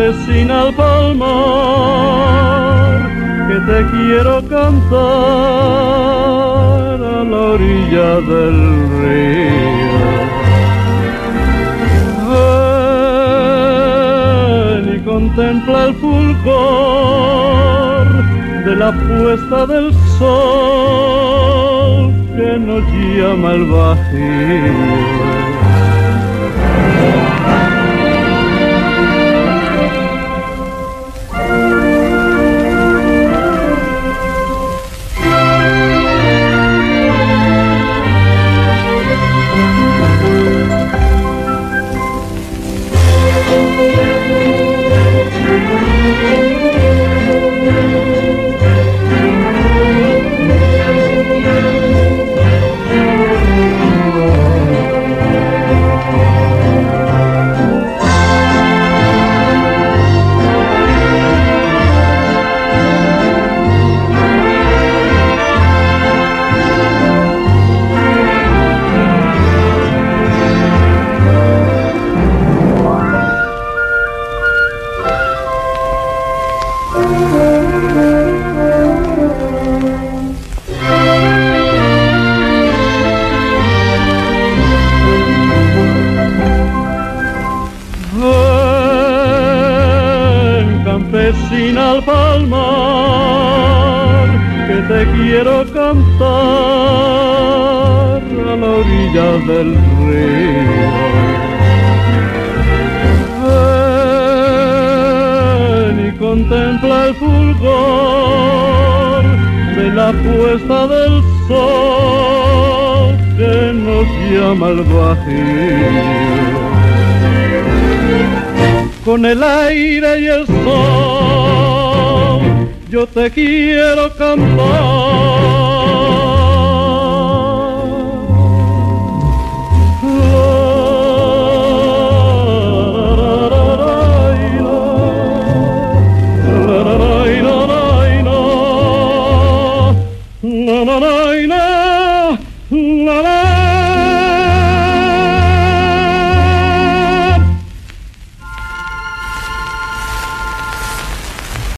campesina al palmar, que te quiero cantar a la orilla del río. Ven y contempla el fulgor de la puesta del sol que nos llama el bajío. Campesina al palmar, que te quiero cantar a la orilla del río. Ven y contempla el fulgor de la puesta del sol que nos llama el bajío. Con el aire y el sol yo te quiero cantar